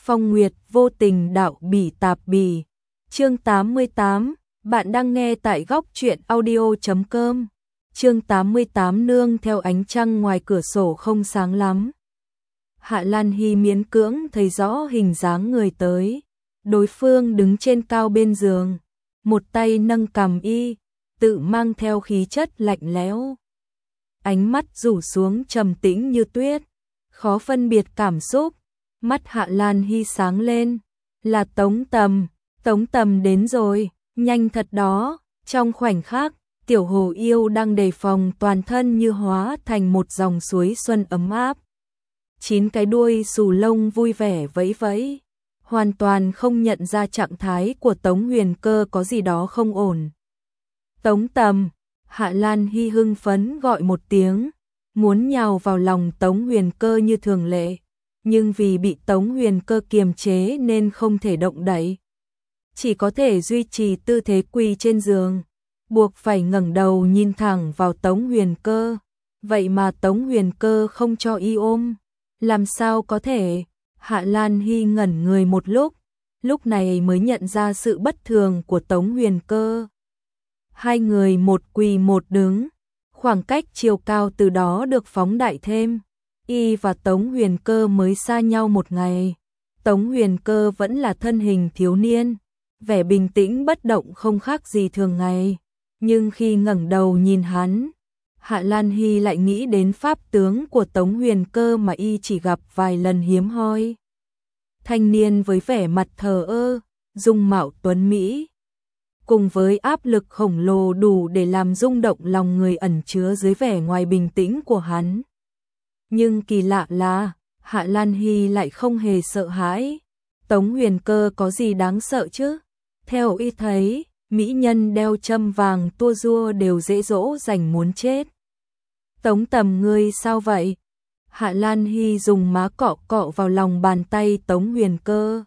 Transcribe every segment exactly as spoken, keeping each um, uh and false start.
Phong Nguyệt vô tình đạo bỉ tạp bỉ. Chương tám mươi tám, bạn đang nghe tại góc truyện audio chấm com. Chương tám mươi tám nương theo ánh trăng ngoài cửa sổ không sáng lắm. Hạ Lan Hy miễn cưỡng thấy rõ hình dáng người tới. Đối phương đứng trên cao bên giường, một tay nâng cằm y, tự mang theo khí chất lạnh lẽo. Ánh mắt rủ xuống trầm tĩnh như tuyết, khó phân biệt cảm xúc. Mắt Hạ Lan Hy sáng lên, là Tống Tầm, Tống Tầm đến rồi, nhanh thật đó. Trong khoảnh khắc, Tiểu Hồ Yêu đang đề phòng toàn thân như hóa thành một dòng suối xuân ấm áp. Chín cái đuôi xù lông vui vẻ vẫy vẫy, hoàn toàn không nhận ra trạng thái của Tống Huyền Cơ có gì đó không ổn. Tống Tầm, Hạ Lan Hy hưng phấn gọi một tiếng, muốn nhào vào lòng Tống Huyền Cơ như thường lệ, nhưng vì bị Tống Huyền Cơ kiềm chế nên không thể động đậy. Chỉ có thể duy trì tư thế quỳ trên giường, buộc phải ngẩng đầu nhìn thẳng vào Tống Huyền Cơ. Vậy mà Tống Huyền Cơ không cho y ôm. Làm sao có thể? Hạ Lan Hy ngẩn người một lúc, lúc này mới nhận ra sự bất thường của Tống Huyền Cơ. Hai người một quỳ một đứng, khoảng cách chiều cao từ đó được phóng đại thêm. Y và Tống Huyền Cơ mới xa nhau một ngày. Tống Huyền Cơ vẫn là thân hình thiếu niên, vẻ bình tĩnh bất động không khác gì thường ngày. Nhưng khi ngẩng đầu nhìn hắn, Hạ Lan Hy lại nghĩ đến pháp tướng của Tống Huyền Cơ mà y chỉ gặp vài lần hiếm hoi. Thanh niên với vẻ mặt thờ ơ, dung mạo tuấn mỹ, cùng với áp lực khổng lồ đủ để làm rung động lòng người ẩn chứa dưới vẻ ngoài bình tĩnh của hắn. Nhưng kỳ lạ là, Hạ Lan Hy lại không hề sợ hãi. Tống Huyền Cơ có gì đáng sợ chứ? Theo y thấy, mỹ nhân đeo châm vàng tua rua đều dễ dỗ dành muốn chết. Tống Tầm ngươi sao vậy? Hạ Lan Hy dùng má cọ cọ vào lòng bàn tay Tống Huyền Cơ,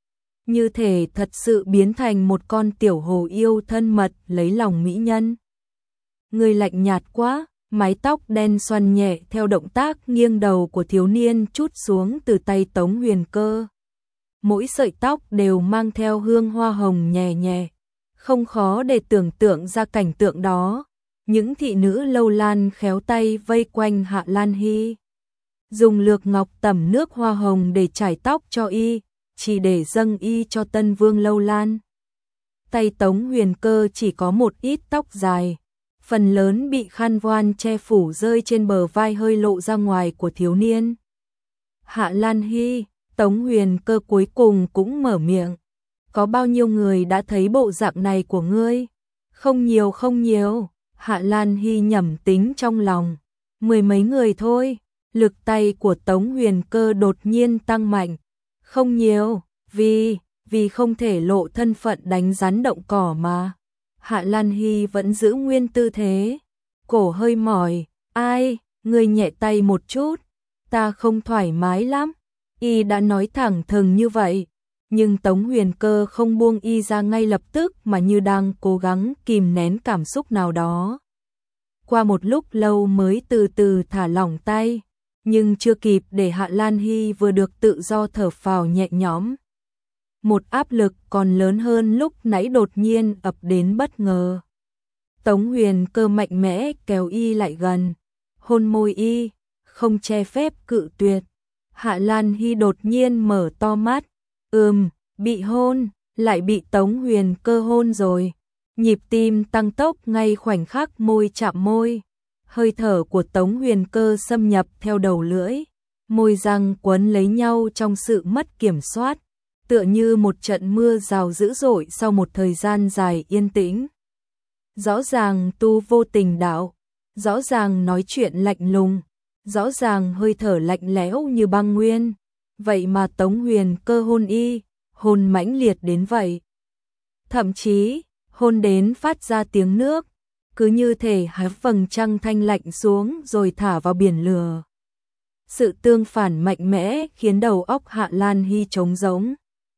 như thể thật sự biến thành một con tiểu hồ yêu thân mật lấy lòng mỹ nhân. Ngươi lạnh nhạt quá. Mái tóc đen xoăn nhẹ theo động tác nghiêng đầu của thiếu niên trút xuống từ tay Tống Huyền Cơ. Mỗi sợi tóc đều mang theo hương hoa hồng nhẹ nhẹ, không khó để tưởng tượng ra cảnh tượng đó. Những thị nữ lâu lan khéo tay vây quanh Hạ Lan Hy, dùng lược ngọc tẩm nước hoa hồng để trải tóc cho y, chỉ để dâng y cho tân vương lâu lan. Tay Tống Huyền Cơ chỉ có một ít tóc dài, phần lớn bị khăn voan che phủ rơi trên bờ vai hơi lộ ra ngoài của thiếu niên. Hạ Lan Hy, Tống Huyền Cơ cuối cùng cũng mở miệng. Có bao nhiêu người đã thấy bộ dạng này của ngươi? Không nhiều không nhiều, Hạ Lan Hy nhẩm tính trong lòng. Mười mấy người thôi. Lực tay của Tống Huyền Cơ đột nhiên tăng mạnh. Không nhiều, vì, vì không thể lộ thân phận đánh rắn động cỏ mà. Hạ Lan Hy vẫn giữ nguyên tư thế, cổ hơi mỏi. Ai, ngươi nhẹ tay một chút, ta không thoải mái lắm. Y đã nói thẳng thừng như vậy, nhưng Tống Huyền Cơ không buông y ra ngay lập tức mà như đang cố gắng kìm nén cảm xúc nào đó. Qua một lúc lâu mới từ từ thả lỏng tay, nhưng chưa kịp để Hạ Lan Hy vừa được tự do thở phào nhẹ nhõm, một áp lực còn lớn hơn lúc nãy đột nhiên ập đến bất ngờ. Tống Huyền Cơ mạnh mẽ kéo y lại gần, hôn môi y, không che phép cự tuyệt. Hạ Lan Hy đột nhiên mở to mắt, ừm, bị hôn, lại bị Tống Huyền Cơ hôn rồi. Nhịp tim tăng tốc ngay khoảnh khắc môi chạm môi, hơi thở của Tống Huyền Cơ xâm nhập theo đầu lưỡi, môi răng quấn lấy nhau trong sự mất kiểm soát, tựa như một trận mưa rào dữ dội sau một thời gian dài yên tĩnh. Rõ ràng tu vô tình đạo, rõ ràng nói chuyện lạnh lùng, rõ ràng hơi thở lạnh lẽo như băng nguyên, vậy mà Tống Huyền Cơ hôn y, hôn mãnh liệt đến vậy. Thậm chí, hôn đến phát ra tiếng nước, cứ như thể hái vầng trăng thanh lạnh xuống rồi thả vào biển lửa. Sự tương phản mạnh mẽ khiến đầu óc Hạ Lan Hy trống rỗng.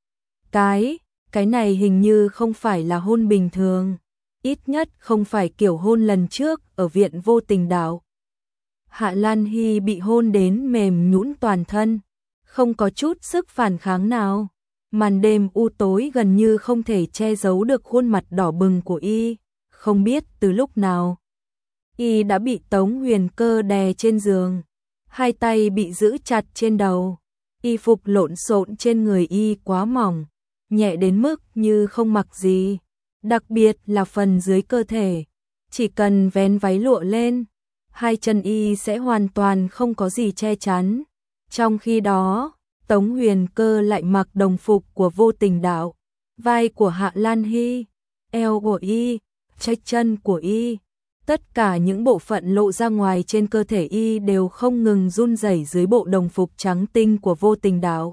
Cái, cái này hình như không phải là hôn bình thường, ít nhất không phải kiểu hôn lần trước ở viện vô tình đạo. Hạ Lan Hy bị hôn đến mềm nhũn toàn thân, không có chút sức phản kháng nào. Màn đêm u tối gần như không thể che giấu được khuôn mặt đỏ bừng của y, không biết từ lúc nào. Y đã bị Tống Huyền Cơ đè trên giường, hai tay bị giữ chặt trên đầu, y phục lộn xộn trên người y quá mỏng, nhẹ đến mức như không mặc gì, đặc biệt là phần dưới cơ thể, chỉ cần vén váy lụa lên, hai chân y sẽ hoàn toàn không có gì che chắn. Trong khi đó, Tống Huyền Cơ lại mặc đồng phục của Vô Tình Đạo, vai của Hạ Lan Hy, eo của y, trách chân của y, tất cả những bộ phận lộ ra ngoài trên cơ thể y đều không ngừng run rẩy dưới bộ đồng phục trắng tinh của Vô Tình Đạo.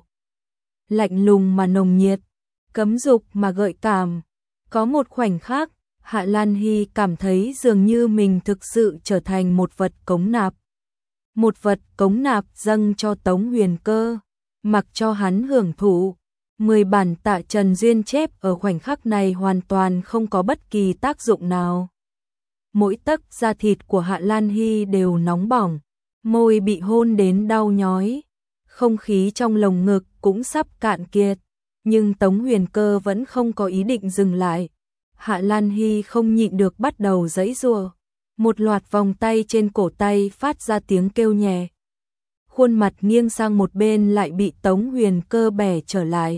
Lạnh lùng mà nồng nhiệt, cấm dục mà gợi cảm. Có một khoảnh khắc, Hạ Lan Hy cảm thấy dường như mình thực sự trở thành một vật cống nạp. Một vật cống nạp dâng cho Tống Huyền Cơ, mặc cho hắn hưởng thụ. Mười bản Tạ Trần Duyên chép ở khoảnh khắc này hoàn toàn không có bất kỳ tác dụng nào. Mỗi tấc da thịt của Hạ Lan Hy đều nóng bỏng, môi bị hôn đến đau nhói, không khí trong lồng ngực cũng sắp cạn kiệt, nhưng Tống Huyền Cơ vẫn không có ý định dừng lại. Hạ Lan Hy không nhịn được bắt đầu giãy giụa, một loạt vòng tay trên cổ tay phát ra tiếng kêu nhẹ. Khuôn mặt nghiêng sang một bên lại bị Tống Huyền Cơ bẻ trở lại.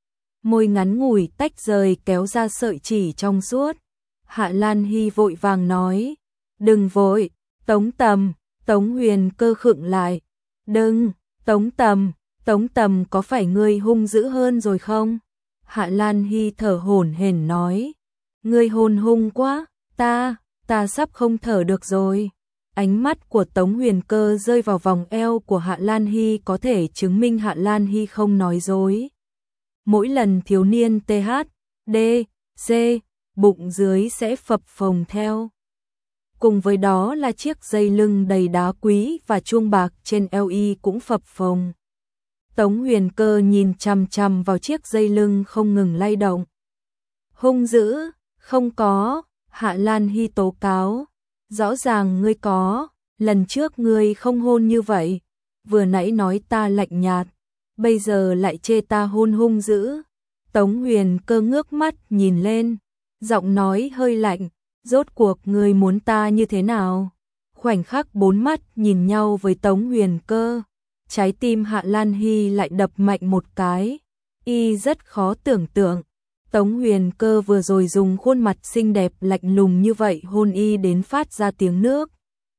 Môi ngắn ngủi tách rời kéo ra sợi chỉ trong suốt. Hạ Lan Hy vội vàng nói, đừng vội, Tống Tầm. Tống Huyền Cơ khựng lại, đừng, Tống Tầm, Tống Tầm có phải ngươi hung dữ hơn rồi không? Hạ Lan Hy thở hổn hển nói, ngươi hôn hung quá, ta, ta sắp không thở được rồi. Ánh mắt của Tống Huyền Cơ rơi vào vòng eo của Hạ Lan Hy có thể chứng minh Hạ Lan Hy không nói dối. Mỗi lần thiếu niên tê hát, đê, xê, bụng dưới sẽ phập phồng theo. Cùng với đó là chiếc dây lưng đầy đá quý và chuông bạc trên eo y cũng phập phồng. Tống Huyền Cơ nhìn chằm chằm vào chiếc dây lưng không ngừng lay động. Hung dữ, không có, Hạ Lan Hy tố cáo. Rõ ràng ngươi có, lần trước ngươi không hôn như vậy, vừa nãy nói ta lạnh nhạt, bây giờ lại chê ta hôn hung dữ. Tống Huyền Cơ ngước mắt nhìn lên, giọng nói hơi lạnh, rốt cuộc ngươi muốn ta như thế nào? Khoảnh khắc bốn mắt nhìn nhau với Tống Huyền Cơ, trái tim Hạ Lan Hy lại đập mạnh một cái, y rất khó tưởng tượng. Tống Huyền Cơ vừa rồi dùng khuôn mặt xinh đẹp lạnh lùng như vậy hôn y đến phát ra tiếng nước.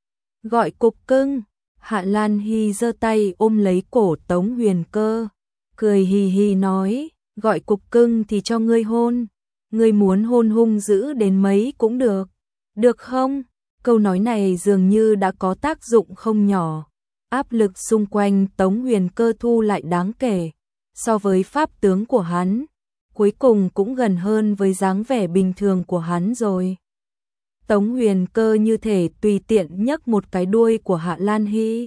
Gọi cục cưng, Hạ Lan Hy giơ tay ôm lấy cổ Tống Huyền Cơ, cười hì hì nói, gọi cục cưng thì cho ngươi hôn, ngươi muốn hôn hung dữ đến mấy cũng được, được không? Câu nói này dường như đã có tác dụng không nhỏ, áp lực xung quanh Tống Huyền Cơ thu lại đáng kể, so với pháp tướng của hắn. Cuối cùng cũng gần hơn với dáng vẻ bình thường của hắn rồi. Tống Huyền Cơ như thể tùy tiện nhấc một cái đuôi của Hạ Lan Hy.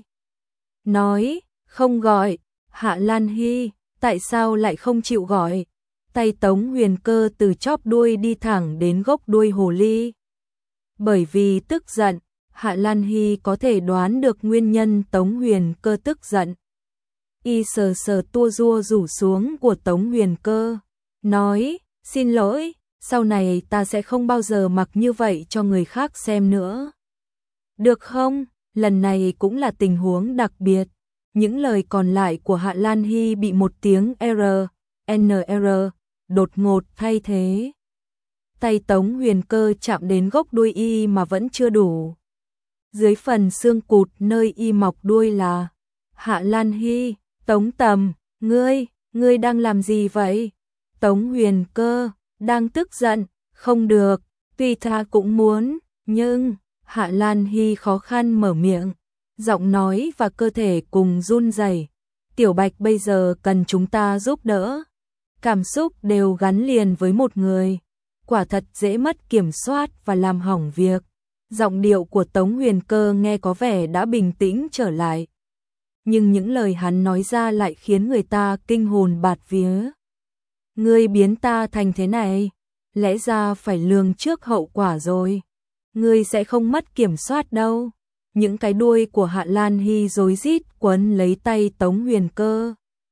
Nói, không gọi, Hạ Lan Hy, tại sao lại không chịu gọi? Tay Tống Huyền Cơ từ chóp đuôi đi thẳng đến gốc đuôi hồ ly. Bởi vì tức giận, Hạ Lan Hy có thể đoán được nguyên nhân Tống Huyền Cơ tức giận. Y sờ sờ tua rua rủ xuống của Tống Huyền Cơ. Nói, xin lỗi, sau này ta sẽ không bao giờ mặc như vậy cho người khác xem nữa. Được không? Lần này cũng là tình huống đặc biệt. Những lời còn lại của Hạ Lan Hy bị một tiếng R, N R, đột ngột thay thế. Tay Tống Huyền Cơ chạm đến gốc đuôi y mà vẫn chưa đủ. Dưới phần xương cụt nơi y mọc đuôi là Hạ Lan Hy, Tống Tầm, ngươi, ngươi đang làm gì vậy? Tống Huyền Cơ, đang tức giận, không được, tuy ta cũng muốn, nhưng, Hạ Lan Hy khó khăn mở miệng, giọng nói và cơ thể cùng run rẩy. Tiểu Bạch bây giờ cần chúng ta giúp đỡ. Cảm xúc đều gắn liền với một người, quả thật dễ mất kiểm soát và làm hỏng việc. Giọng điệu của Tống Huyền Cơ nghe có vẻ đã bình tĩnh trở lại, nhưng những lời hắn nói ra lại khiến người ta kinh hồn bạt vía. Ngươi biến ta thành thế này, lẽ ra phải lường trước hậu quả rồi. Ngươi sẽ không mất kiểm soát đâu. Những cái đuôi của Hạ Lan Hy rối rít quấn lấy tay Tống Huyền Cơ.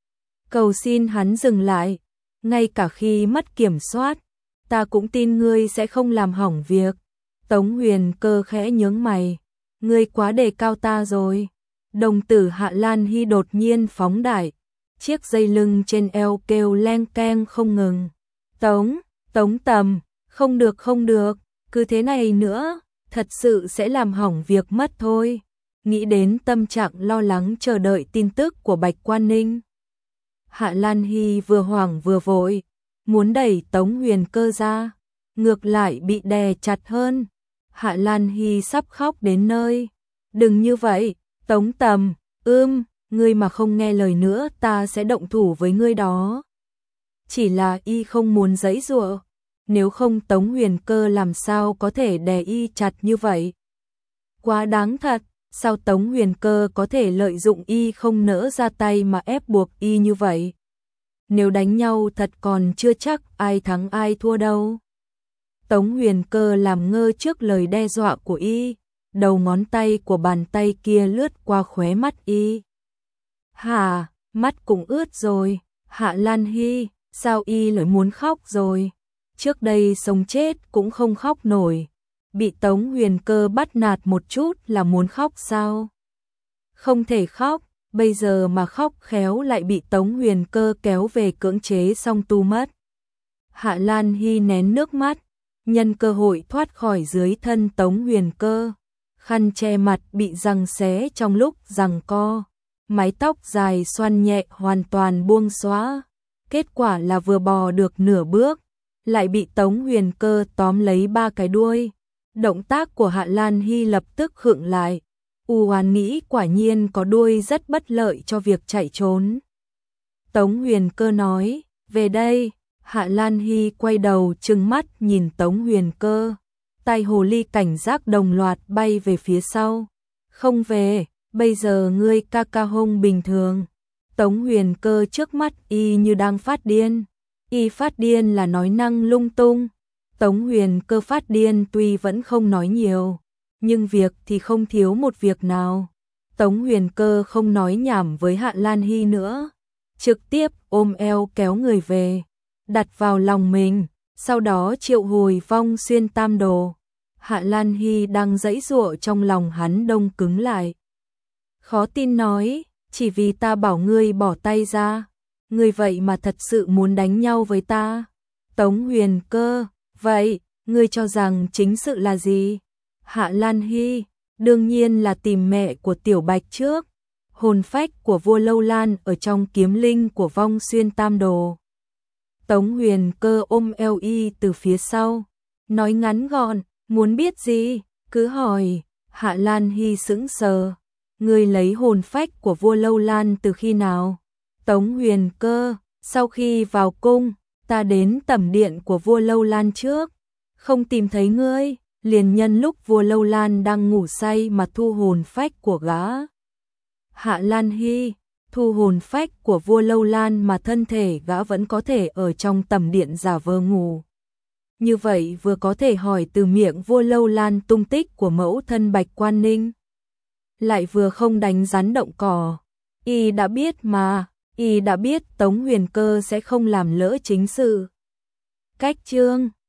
cầu xin hắn dừng lại, ngay cả khi mất kiểm soát, ta cũng tin ngươi sẽ không làm hỏng việc. Tống Huyền Cơ khẽ nhướng mày, ngươi quá đề cao ta rồi. Đồng tử Hạ Lan Hy đột nhiên phóng đại, chiếc dây lưng trên eo kêu leng keng không ngừng. Tống, Tống Tầm, không được không được, cứ thế này nữa, thật sự sẽ làm hỏng việc mất thôi. Nghĩ đến tâm trạng lo lắng chờ đợi tin tức của Bạch Quan Ninh, Hạ Lan Hy vừa hoảng vừa vội, muốn đẩy Tống Huyền Cơ ra, ngược lại bị đè chặt hơn. Hạ Lan Hy sắp khóc đến nơi. Đừng như vậy, Tống Tầm, ưm, ngươi mà không nghe lời nữa ta sẽ động thủ với ngươi đó. Chỉ là y không muốn giãy giụa, nếu không Tống Huyền Cơ làm sao có thể đè y chặt như vậy. Quá đáng thật, sao Tống Huyền Cơ có thể lợi dụng y không nỡ ra tay mà ép buộc y như vậy. Nếu đánh nhau thật còn chưa chắc ai thắng ai thua đâu. Tống Huyền Cơ làm ngơ trước lời đe dọa của y, đầu ngón tay của bàn tay kia lướt qua khóe mắt y. Hả, mắt cũng ướt rồi. Hạ Lan Hy, sao y lại muốn khóc rồi? Trước đây sống chết cũng không khóc nổi, bị Tống Huyền Cơ bắt nạt một chút là muốn khóc sao? Không thể khóc, bây giờ mà khóc khéo lại bị Tống Huyền Cơ kéo về cưỡng chế xong tu mất. Hạ Lan Hy nén nước mắt, nhân cơ hội thoát khỏi dưới thân Tống Huyền Cơ. Khăn che mặt bị giằng xé trong lúc giằng co, mái tóc dài xoăn nhẹ hoàn toàn buông xõa. Kết quả là vừa bò được nửa bước, lại bị Tống Huyền Cơ tóm lấy ba cái đuôi. Động tác của Hạ Lan Hy lập tức khựng lại. U oán nghĩ quả nhiên có đuôi rất bất lợi cho việc chạy trốn. Tống Huyền Cơ nói, về đây. Hạ Lan Hy quay đầu trừng mắt nhìn Tống Huyền Cơ. Tai hồ ly cảnh giác đồng loạt bay về phía sau. Không về, bây giờ ngươi ca ca hông bình thường. Tống Huyền Cơ trước mắt y như đang phát điên. Y phát điên là nói năng lung tung. Tống Huyền Cơ phát điên tuy vẫn không nói nhiều, nhưng việc thì không thiếu một việc nào. Tống Huyền Cơ không nói nhảm với Hạ Lan Hy nữa, trực tiếp ôm eo kéo người về, đặt vào lòng mình, sau đó triệu hồi Vong Xuyên Tam Đồ. Hạ Lan Hy đang giãy giụa trong lòng hắn đông cứng lại. Khó tin nói, chỉ vì ta bảo ngươi bỏ tay ra, ngươi vậy mà thật sự muốn đánh nhau với ta. Tống Huyền Cơ, vậy, ngươi cho rằng chính sự là gì? Hạ Lan Hy, đương nhiên là tìm mẹ của Tiểu Bạch trước. Hồn phách của vua Lâu Lan ở trong kiếm linh của Vong Xuyên Tam Đồ. Tống Huyền Cơ ôm eo y từ phía sau, nói ngắn gọn, muốn biết gì, cứ hỏi. Hạ Lan Hy sững sờ, ngươi lấy hồn phách của vua Lâu Lan từ khi nào? Tống Huyền Cơ, sau khi vào cung, ta đến tẩm điện của vua Lâu Lan trước, không tìm thấy ngươi, liền nhân lúc vua Lâu Lan đang ngủ say mà thu hồn phách của gã. Hạ Lan Hy, thu hồn phách của vua Lâu Lan mà thân thể gã vẫn có thể ở trong tẩm điện giả vờ ngủ. Như vậy vừa có thể hỏi từ miệng vua Lâu Lan tung tích của mẫu thân Bạch Quan Ninh, lại vừa không đánh rắn động cỏ. Y đã biết mà, y đã biết Tống Huyền Cơ sẽ không làm lỡ chính sự. Cách chương